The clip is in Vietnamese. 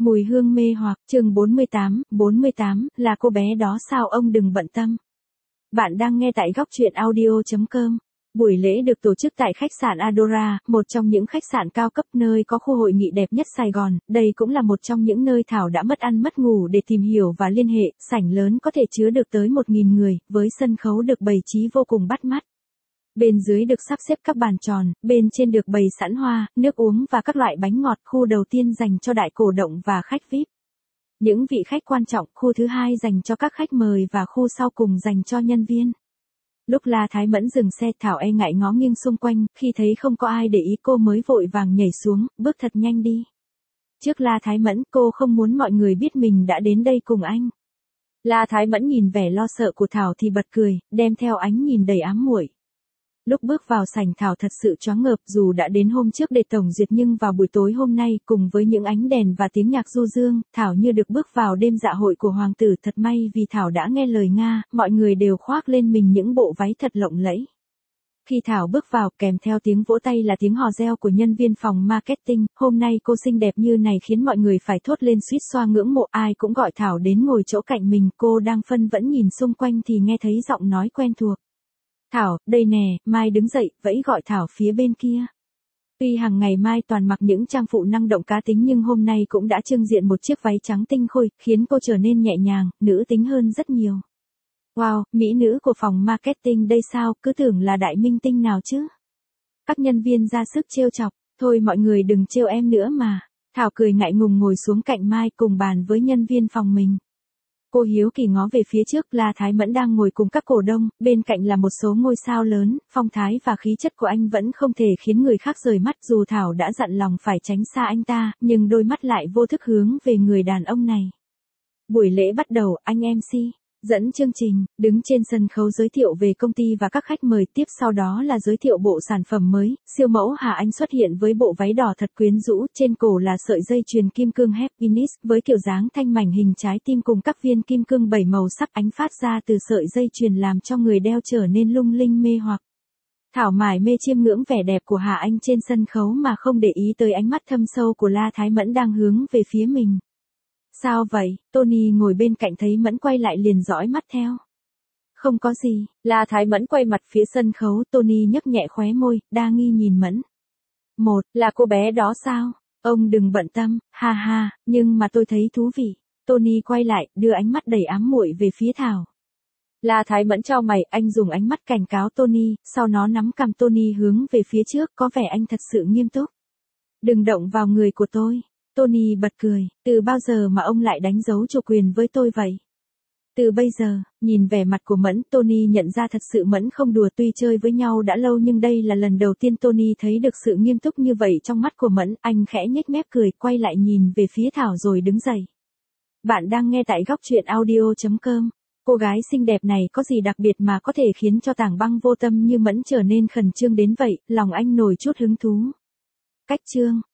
Mùi hương mê hoặc, chương 48, là cô bé đó sao ông đừng bận tâm. Bạn đang nghe tại góc truyện audio.com. Buổi lễ được tổ chức tại khách sạn Adora, một trong những khách sạn cao cấp nơi có khu hội nghị đẹp nhất Sài Gòn. Đây cũng là một trong những nơi Thảo đã mất ăn mất ngủ để tìm hiểu và liên hệ. Sảnh lớn có thể chứa được tới 1.000 người, với sân khấu được bày trí vô cùng bắt mắt. Bên dưới được sắp xếp các bàn tròn, bên trên được bày sẵn hoa, nước uống và các loại bánh ngọt. Khu đầu tiên dành cho đại cổ động và khách VIP. Những vị khách quan trọng, khu thứ hai dành cho các khách mời và khu sau cùng dành cho nhân viên. Lúc La Thái Mẫn dừng xe, Thảo e ngại ngó nghiêng xung quanh, khi thấy không có ai để ý cô mới vội vàng nhảy xuống, bước thật nhanh đi. Trước La Thái Mẫn, cô không muốn mọi người biết mình đã đến đây cùng anh. La Thái Mẫn nhìn vẻ lo sợ của Thảo thì bật cười, đem theo ánh nhìn đầy ám muội. Lúc bước vào sảnh Thảo thật sự choáng ngợp, dù đã đến hôm trước để tổng duyệt nhưng vào buổi tối hôm nay, cùng với những ánh đèn và tiếng nhạc du dương, Thảo như được bước vào đêm dạ hội của hoàng tử. Thật may vì Thảo đã nghe lời Nga, mọi người đều khoác lên mình những bộ váy thật lộng lẫy. Khi Thảo bước vào, kèm theo tiếng vỗ tay là tiếng hò reo của nhân viên phòng marketing. Hôm nay cô xinh đẹp như này khiến mọi người phải thốt lên suýt xoa ngưỡng mộ. Ai cũng gọi Thảo đến ngồi chỗ cạnh mình. Cô đang phân vân nhìn xung quanh thì nghe thấy giọng nói quen thuộc. Thảo, đây nè. Mai đứng dậy, vẫy gọi Thảo phía bên kia. Tuy hàng ngày Mai toàn mặc những trang phụ năng động cá tính nhưng hôm nay cũng đã trưng diện một chiếc váy trắng tinh khôi, khiến cô trở nên nhẹ nhàng, nữ tính hơn rất nhiều. Wow, mỹ nữ của phòng marketing đây sao, cứ tưởng là đại minh tinh nào chứ. Các nhân viên ra sức trêu chọc, thôi mọi người đừng trêu em nữa mà. Thảo cười ngại ngùng ngồi xuống cạnh Mai cùng bàn với nhân viên phòng mình. Cô hiếu kỳ ngó về phía trước, La Thái Mẫn đang ngồi cùng các cổ đông, bên cạnh là một số ngôi sao lớn. Phong thái và khí chất của anh vẫn không thể khiến người khác rời mắt, dù Thảo đã dặn lòng phải tránh xa anh ta, nhưng đôi mắt lại vô thức hướng về người đàn ông này. Buổi lễ bắt đầu, anh MC dẫn chương trình, đứng trên sân khấu giới thiệu về công ty và các khách mời. Tiếp sau đó là giới thiệu bộ sản phẩm mới. Siêu mẫu Hà Anh xuất hiện với bộ váy đỏ thật quyến rũ, trên cổ là sợi dây chuyền kim cương Happiness với kiểu dáng thanh mảnh hình trái tim cùng các viên kim cương 7 màu sắc ánh phát ra từ sợi dây chuyền làm cho người đeo trở nên lung linh mê hoặc. Thảo mải mê chiêm ngưỡng vẻ đẹp của Hà Anh trên sân khấu mà không để ý tới ánh mắt thâm sâu của La Thái Mẫn đang hướng về phía mình. Sao vậy? Tony ngồi bên cạnh thấy Mẫn quay lại liền dõi mắt theo. Không có gì. La Thái Mẫn quay mặt phía sân khấu, Tony nhấc nhẹ khóe môi, đa nghi nhìn Mẫn. Một, là cô bé đó sao? Ông đừng bận tâm, ha ha, nhưng mà tôi thấy thú vị. Tony quay lại, đưa ánh mắt đầy ám muội về phía Thảo. La Thái Mẫn chau mày, anh dùng ánh mắt cảnh cáo Tony, sau nó nắm cằm Tony hướng về phía trước, có vẻ anh thật sự nghiêm túc. Đừng động vào người của tôi. Tony bật cười, từ bao giờ mà ông lại đánh dấu chủ quyền với tôi vậy? Từ bây giờ, nhìn vẻ mặt của Mẫn, Tony nhận ra thật sự Mẫn không đùa. Tuy chơi với nhau đã lâu nhưng đây là lần đầu tiên Tony thấy được sự nghiêm túc như vậy trong mắt của Mẫn. Anh khẽ nhếch mép cười, quay lại nhìn về phía Thảo rồi đứng dậy. Bạn đang nghe tại góc truyện audio.com. Cô gái xinh đẹp này có gì đặc biệt mà có thể khiến cho tảng băng vô tâm như Mẫn trở nên khẩn trương đến vậy, lòng anh nổi chút hứng thú. Cách chương